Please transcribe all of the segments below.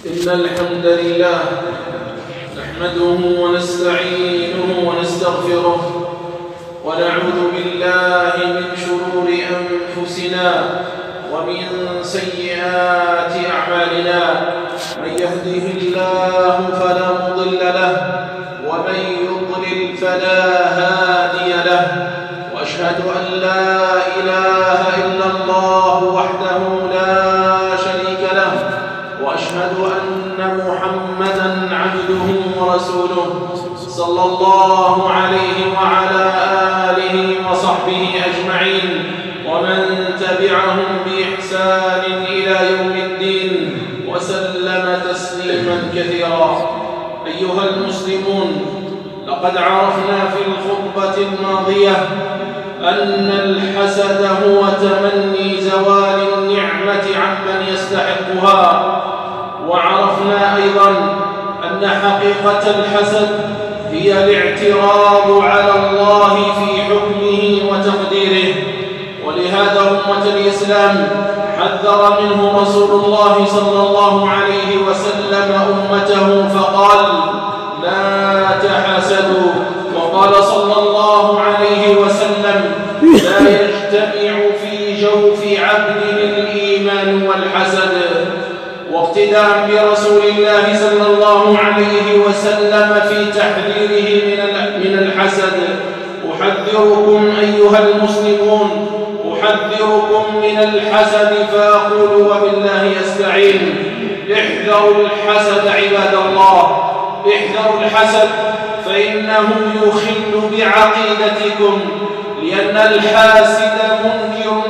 إن الحمد لله نحمده ونستعينه ونستغفره ونعوذ بالله من شرور أنفسنا ومن سيئات أعمالنا. من يهده الله فلا مضل له ومن يضلل فلا هادي له، وأشهد أن لا إله إلا الله وحده لا شريك له، وأشهد أن محمدًا عبده ورسوله صلى الله عليه وعلى آله وصحبه أجمعين ومن تبعهم بإحسان إلى يوم الدين وسلم تسليمًا كثيرا. أيها المسلمون، لقد عرفنا في الخطبة الماضية أن الحسد هو تمني زوال النعمة عمن يستحقها، وعرفنا أيضا أن حقيقة الحسد هي الاعتراض على الله في حكمه وتقديره. ولهذا أمة الإسلام حذر منه رسول الله صلى الله عليه وسلم أمته فقال: لا تحاسدوا. وقال صلى الله عليه وسلم: لا يجتمع في جوف عبد الإيمان والحسد. واقتداء برسول الله صلى الله عليه وسلم في تحذيره من الحسد، أحذركم أيها المسلمون، أحذركم من الحسد فأقول وبالله أستعين: احذروا الحسد عباد الله، احذروا الحسد فإنه يخل بعقيدتكم، لأن الحاسد منكر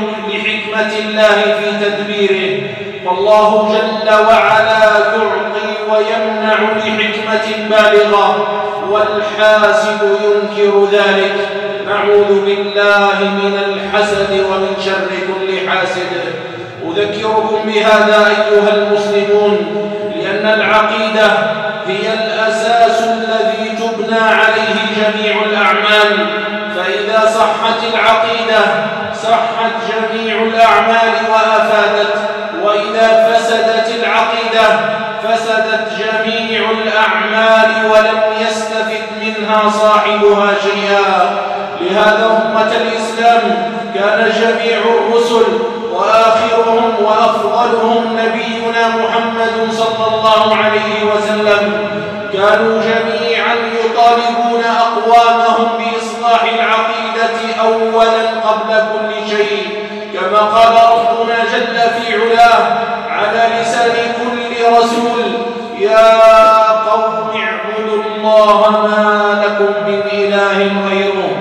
لحكمة الله في تدبيره، فالله جل وعلا يعطي ويمنع لحكمة بالغة، والحاسد ينكر ذلك. نعوذ بالله من الحسد ومن شر كل حاسد. أذكركم بهذا أيها المسلمون، لأن العقيدة هي الأساس الذي تبنى عليه جميع الأعمال، فإذا صحت العقيدة صحت جميع الأعمال وأفادت، وإذا فسدت العقيدة فسدت جميع الأعمال ولم يستفد منها صاحبها شيئا. لهذا أمة الإسلام كان جميع الرسل وآخرهم وأفضلهم نبينا محمد صلى الله عليه وسلم كانوا جميعا يطالبون أقوامهم بإصلاح العقيدة أولا قبل كل شيء، كما قال ربنا جل في علاه على لسان كل رسول: يا قوم اعبدوا الله ما لكم من إله غيره.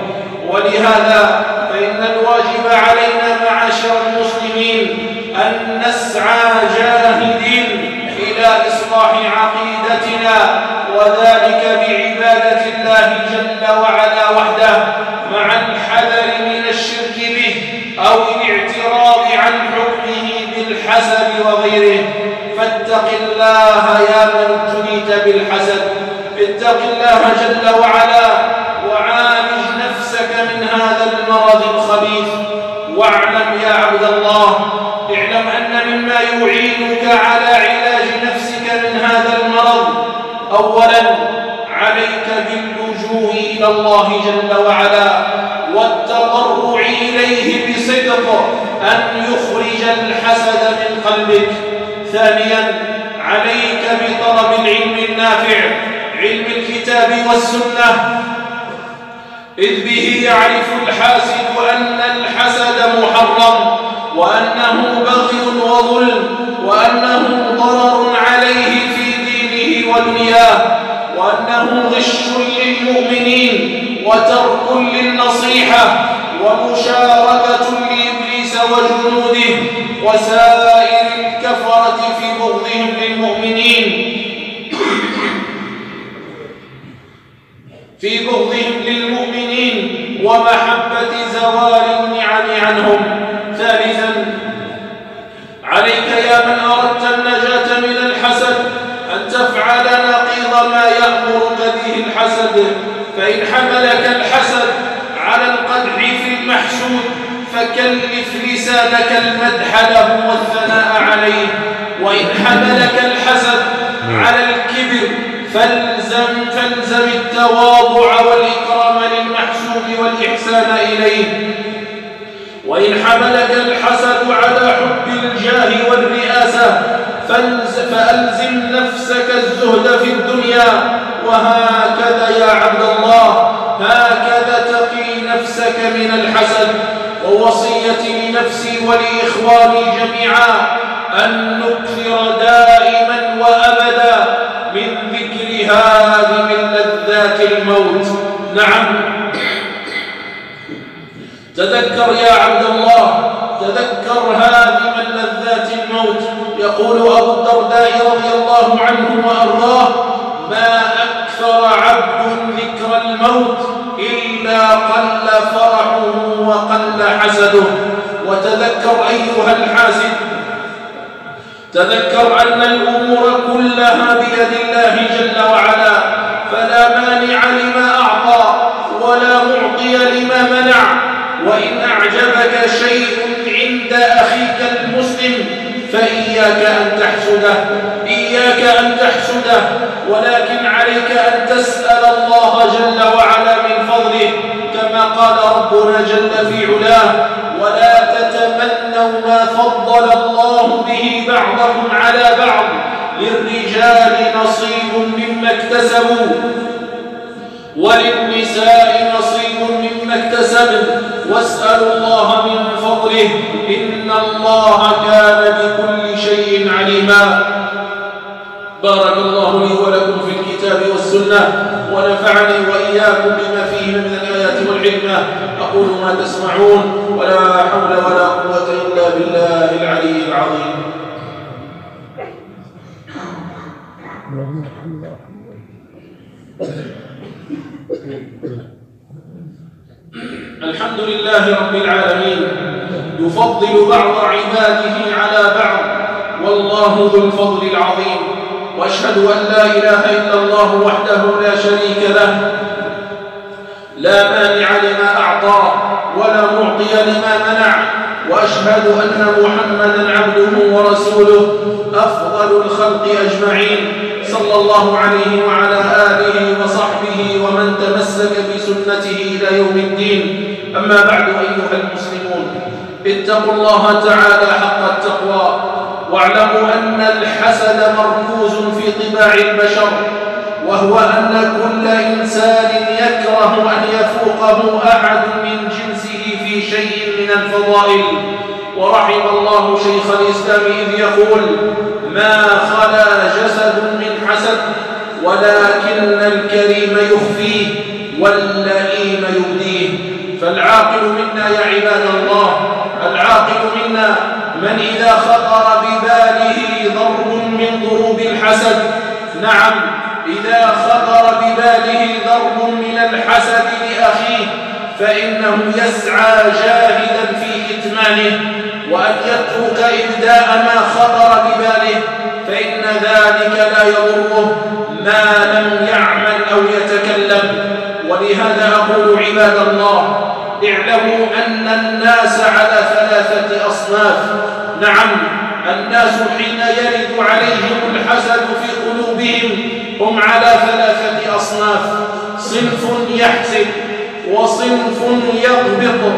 ولهذا فإن الواجب علينا معاشر المسلمين أن نسعى جاهدين إلى إصلاح عقيدتنا، وذلك بعبادة الله جل وعلا وحده، مع الحذر من الشرك به أو الاعتراض عن حكمه بالحسد وغيره. فاتق الله يا من ابتليت بالحسد، اتق الله جل وعلا وعالج نفسك من هذا المرض الخبيث. واعلم يا عبد الله، اعلم أن مما يعينك على علاج نفسك من هذا المرض أولا عليك باللجوء إلى الله جل وعلا والتضرع إليه بصدق أن يخرج الحسد من قلبك. ثانيا عليك بطلب العلم النافع، علم الكتاب والسنة، إذ به يعرف الحاسد أن الحسد محرم، وأنه بغي وظلم، وأنه ضرر عليه في دينه ودنياه، وأنه غش للمؤمنين وترك للنصيحة ومشاركة لإبليس وجنوده وسائر الكفرة في بغضهم للمؤمنين ومحبة زوال النعم عنهم. ثالثا عليك يا من أردت النجاة من الحسد أن تفعل نقيض ما يأمرك به الحسد، فإن حملك الحسد على القدح في المحسود فكلف لسانك المدح له والثناء عليه، وإن حملك الحسد فالزم التواضع والإكرام للمحسوب والإحسان إليه. وإن حملك الحسد على حب الجاه والرئاسة فألزم نفسك الزهد في الدنيا. وهكذا يا عبد الله، هكذا تقي نفسك من الحسد. ووصيتي لنفسي ولإخواني جميعا أن نكثر دائما وأبدا من ذكر هذه من لذات الموت. نعم، تذكر يا عبد الله، تذكر هذه من لذات الموت. يقول أبو الدرداء رضي الله عنه وأرضاه: ما أكثر عبد ذكر الموت إلا قل فرحه وقل حسده. وتذكر أيها الحاسد، تذكر أن الأمور كلها بيد الله جل وعلا، فلا مانع لما أعطى ولا معطي لما منع. وإن أعجبك شيء عند أخيك المسلم فإياك أن تحسده، إياك أن تحسده، ولكن عليك أن تسأل الله جل وعلا من فضله، كما قال ربنا جل في علاه: ولا تتمنوا ما فضل الله به بعضكم على بعض، للرجال نصيب مما اكتسبوا وللنساء نصيب مما اكتسبن، واسألوا الله من فضله، إن الله كان بكل شيء عليما. بارك الله لي ولكم في الكتاب والسنة، ونفعني وإياكم بما فيه من الآيات والحكمة. أقول ما تسمعون، ولا حول ولا قوة إلا بالله العلي العظيم. الحمد لله رب العالمين، يفضل بعض عباده على بعض، والله ذو الفضل العظيم. وأشهد أن لا إله إلا الله وحده لا شريك له، لا مانع لما أعطى ولا معطي لما منع. وأشهد أن محمدًا عبده ورسوله، أفضل الخلق أجمعين، صلى الله عليه وعلى آله وصحبه ومن تمسك بسنته إلى يوم الدين. أما بعد، أيها المسلمون، اتقوا الله تعالى حق التقوى، واعلموا أن الحسد مركوز في طباع البشر، وهو أن كل إنسان يكره أن يفوقه أحد من جنسه في شيء من الفضائل. ورحم الله شيخ الإسلام إذ يقول: ما خلا جسد من حسد، ولكن الكريم يخفيه واللئيم يبديه. فالعاقل منا يا عباد الله، العاقل منا من إذا خطر بباله ضرب من ضروب الحسد، نعم، إذا خطر بباله ضرب من الحسد لأخيه فإنه يسعى جاهدا في إتمانه، وأن يترك إبداء ما خطر بباله، فإن ذلك لا يضره ما لم يعمل أو يتكلم. ولهذا أقول عباد الله، اعلموا أن الناس على ثلاثة أصناف. نعم، الناس حين يرد عليهم الحسد في قلوبهم هم على ثلاثة أصناف: صنف يحسد، وصنف يغبط،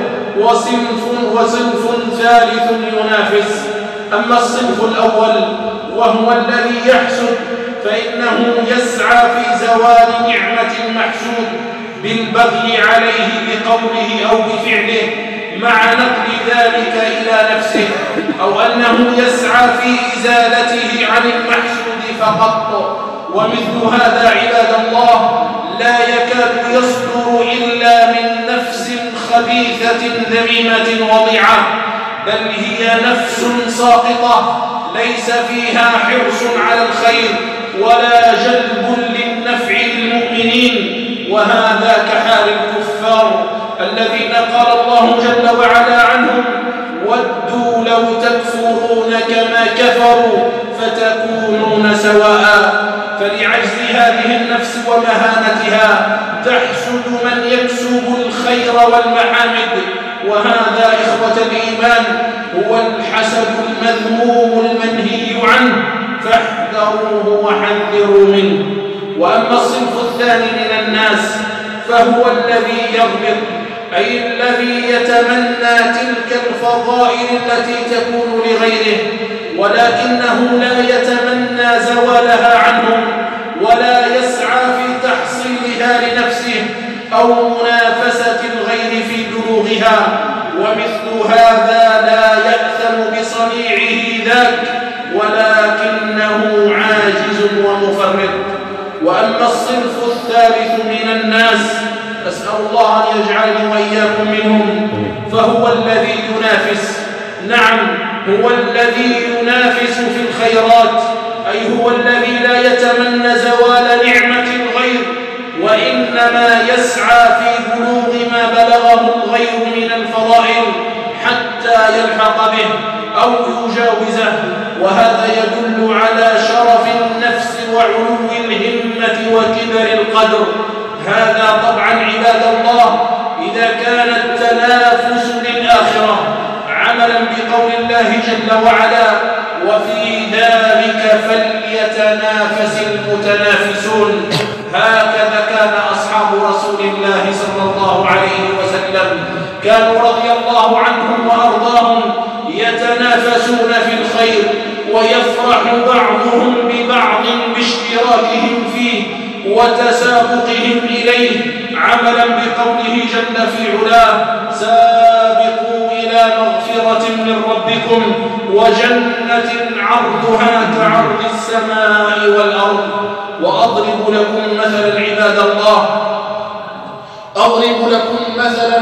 وصنف ثالث ينافس. أما الصنف الأول وهو الذي يحسد فإنه يسعى في زوال نعمة المحسود بالبغي عليه بقوله أو بفعله، مع نقل ذلك إلى نفسه، أو أنه يسعى في إزالته عن المحسود فقط. ومثل هذا عباد الله لا يكاد يصدر إلا من نفس خبيثة ذميمة وضيعة، بل هي نفس ساقطة ليس فيها حرص على الخير ولا جلب للنفع للمؤمنين. وهذا كحال الكفار الذين قال الله جل وعلا عنهم: ودوا لو تكفرون كما كفروا فتكونون سواء. فلعجز هذه النفس ومهانتها تحسد من يكسب الخير والمحامد، وهذا إخوة الإيمان هو الحسد المذموم المنهي عنه، فاحذروه وحذروا منه. وأما الصنف الثاني من الناس فهو الذي يغبط، أي الذي يتمنى تلك الفضائل التي تكون لغيره، ولكنه لا يتمنى زوالها عنهم ولا يسعى في تحصيلها لنفسه أو منافسة الغير في بلوغها، ومثل هذا لا يأثم بصنيعه ذاك ولكنه عاجز ومفرط. وأما الصنف الثالث من الناس، أسأل الله أن يجعلني وإياكم منهم، فهو الذي ينافس، نعم هو الذي ينافس في الخيرات، أي هو الذي لا يتمنى زوال نعمة الغير، وإنما يسعى في بلوغ ما بلغه الغير من الفضائل حتى يلحق به أو يجاوزه، وهذا يدل على شرف النفس وعلو الهمة وكبر القدر. هذا طبعا عباد الله إذا كان التنافس للآخرة عملا بقول الله جل وعلا: وفي ذلك فليتنافس المتنافسون. هكذا كان أصحاب رسول الله صلى الله عليه وسلم، كانوا رضي الله عنهم وأرضاهم يتنافسون في الخير، ويفرح بعضهم ببعض باشتراكهم فيه وتسابقهم إليه، عملا بقوله جل في علاه: سابقوا إلى مغفرة من ربكم وجنة عرضها كعرض السماء والأرض. وأضرب لكم مثلا عباد الله، أضرب لكم مثلا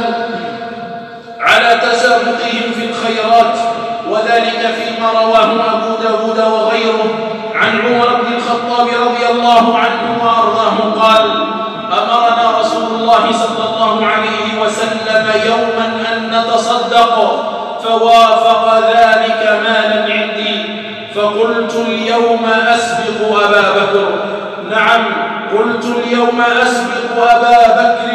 على تسابقهم في الخيرات، وذلك فيما رواه أبو داود وغيره عن عمر بن الخطاب رضي الله عنه وأرضاه قال: أمرنا رسول الله صلى الله عليه وسلم يوما أن نتصدق، فوافق ذلك مالا عندي، فقلت اليوم أسبق أبا بكر. نعم، قلت اليوم أسبق أبا بكر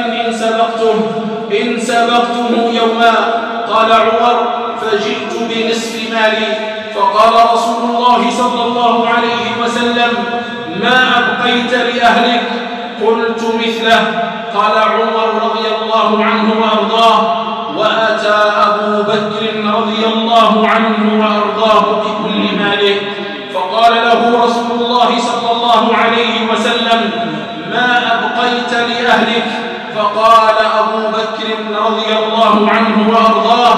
إن سبقته يوما. قال عمر: فجئت بنصف مالي، فقال رسول الله صلى الله عليه وسلم: ما أبقيت لأهلك؟ قلت مثله. قال عمر رضي الله عنه وأرضاه: وأتى أبو بكر رضي الله عنه وأرضاه بكل ماله، فقال له رسول الله صلى الله عليه وسلم: ما أبقيت لأهلك؟ فقال أبو بكر رضي الله عنه وأرضاه: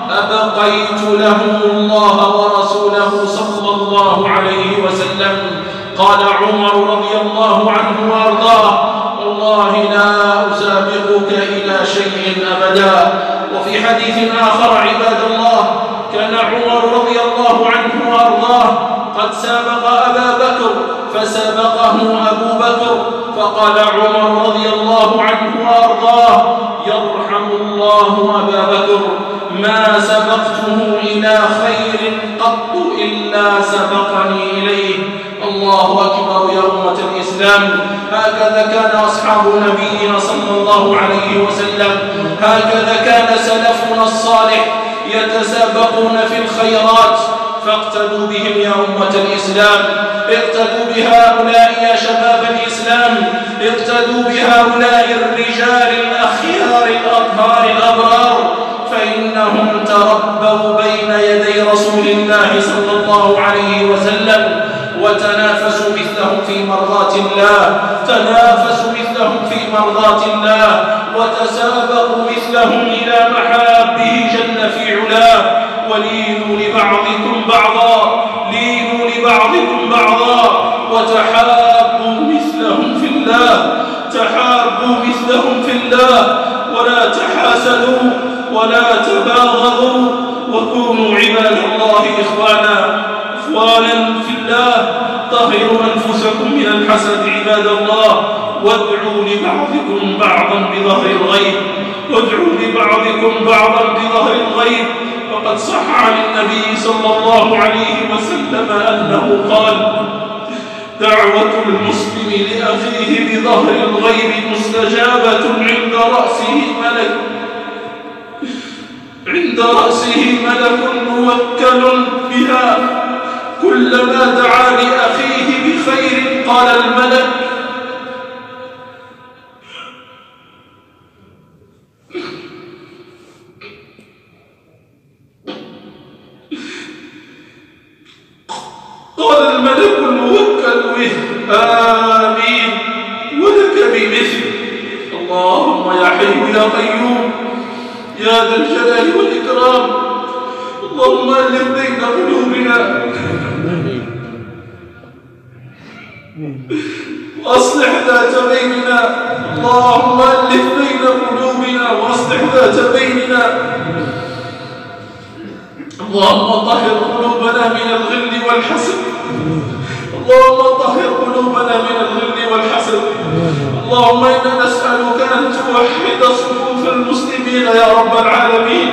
أبقيت لهم الله ورسوله صلى الله عليه وسلم. قال عمر رضي الله عنه وأرضاه: والله لا أسابقك إلى شيء أبدا. وفي حديث آخر عباد الله، كان عمر رضي الله عنه وأرضاه قد سابق أبا بكر فسبقه أبو بكر، فقال عمر رضي الله عنه وأرضاه: يرحم الله أبا بكر، ما سبقته إلى خير قط إلا سبقني إليه. الله أكبر يا أمة الإسلام. هكذا كان أصحاب نبينا صلى الله عليه وسلم، هكذا كان سلفنا الصالح يتسابقون في الخيرات، فاقتدوا بهم يا أمة الإسلام، اقتدوا بهؤلاء يا شباب الإسلام، اقتدوا بهؤلاء الرجال الأخيار الأطهار الأبرار، فإنهم تربوا بين يدي رسول الله صلى الله عليه وسلم، وتنافسوا مثلهم في مرضات الله، تنافسوا مثلهم في مرضات الله، وتسابقوا مثلهم إلى محابه جل في علاه. ولينوا لبعضكم بعضا، لينوا لبعضكم بعضا، وتحابوا مثلهم في الله، تحابوا مثلهم في الله، ولا تحاسدوا ولا تباغضوا، وكونوا عباد الله إخوانا في الله. طهروا أنفسكم من الحسد عباد الله، وادعوا لبعضكم بعضا بظهر الغيب، وادعوا لبعضكم بعضا بظهر الغيب. فقد صح عن النبي صلى الله عليه وسلم أنه قال: دعوة المسلم لأخيه بظهر الغيب مستجابة عند رأسه ملك موكل بها، كلما دعا لأخيه بخير قال الملك: مثل. آمين. ولك بمثل. اللهم يا حي يا قيوم يا ذا الجلال والإكرام، اللهم ألف بين قلوبنا وأصلح ذات بيننا. اللهم ألف بين قلوبنا وأصلح ذات بيننا. اللهم طهر قلوبنا من الغل والحسد. اللهم طهر قلوبنا من الغل والحسد. اللهم إنا نسألك أن توحد صفوف المسلمين يا رب العالمين.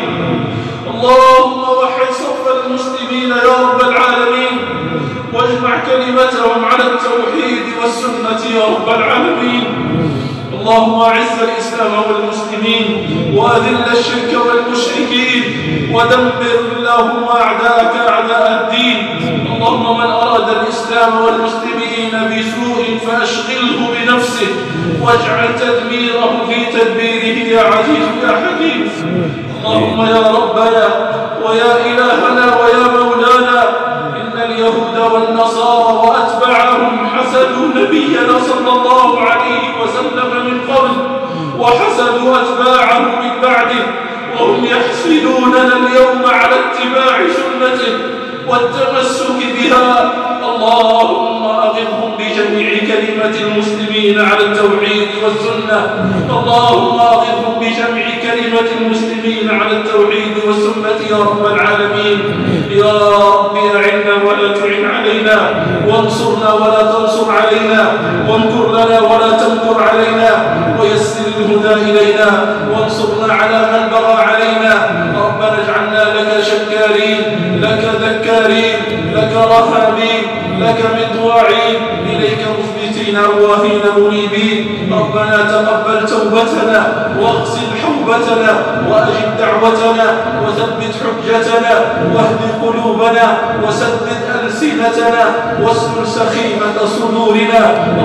اللهم وحد صف المسلمين يا رب العالمين، واجمع كلمتهم على التوحيد والسنة يا رب العالمين. اللهم أعز الإسلام والمسلمين وأذل الشرك والمشركين ودمر اللهم أعداءك أعداء الدين. اللهم من أراد الإسلام والمسلمين بسوء فأشغله بنفسه واجعل تدميره في تدبيره يا عزيز يا حكيم. اللهم يا ربنا ويا إلهنا ويا مولانا، إن اليهود والنصارى وأتباعهم حسدوا نبينا صلى الله عليه وسلم من قبل وحسدوا أتباعه من بعده، وهم يحسدوننا اليوم على اتباع سنته والتمسك بها. اللهم أغثهم بجميع كلمة المسلمين على التوحيد والسنة. اللهم أغثهم بجميع كلمة المسلمين على التوحيد والسنة يا رب العالمين. يا رب أعنا ولا تعن علينا، وانصرنا ولا تنصر علينا، وامكر لنا ولا تمكر علينا، ويسر الهدى إلينا، وانصرنا على من بغى علينا. ربنا اجعلنا لك شكارين، لك ذكارين، لك رهابين، لك مطواعين، إليك مخبتين أواهين منيبين. ربنا تقبل توبتنا واغسل حوبتنا وأجب دعوتنا وثبت حجتنا واهد قلوبنا وسدد ألسنتنا واسلل سخيمة صدورنا.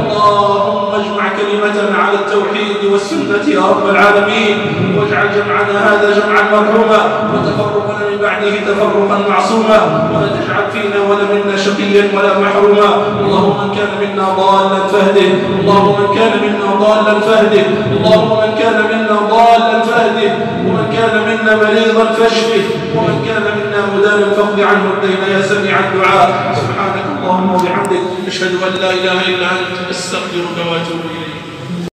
اللهم اجمع كلمتنا على التوحيد والسنة يا رب العالمين، واجعل جمعنا هذا جمعا مرحوما وتفرقنا من بعده تفرقا معصوما، ولا تجعل فينا ولا منا شقيا ولا محروما. اللهم من كان منا ضالا فاهده، اللهم من كان منا ضالا فاهده، اللهم من كان منا ضالا فاهده، ومن كان منا مريضا فاشفه، ومن كان منا مدانا فاقض عنه الدين يا سميع الدعاء. سبحانك اللهم وبحمدك، أشهد أن لا إله إلا أنت، أستغفرك وأتوب إليك.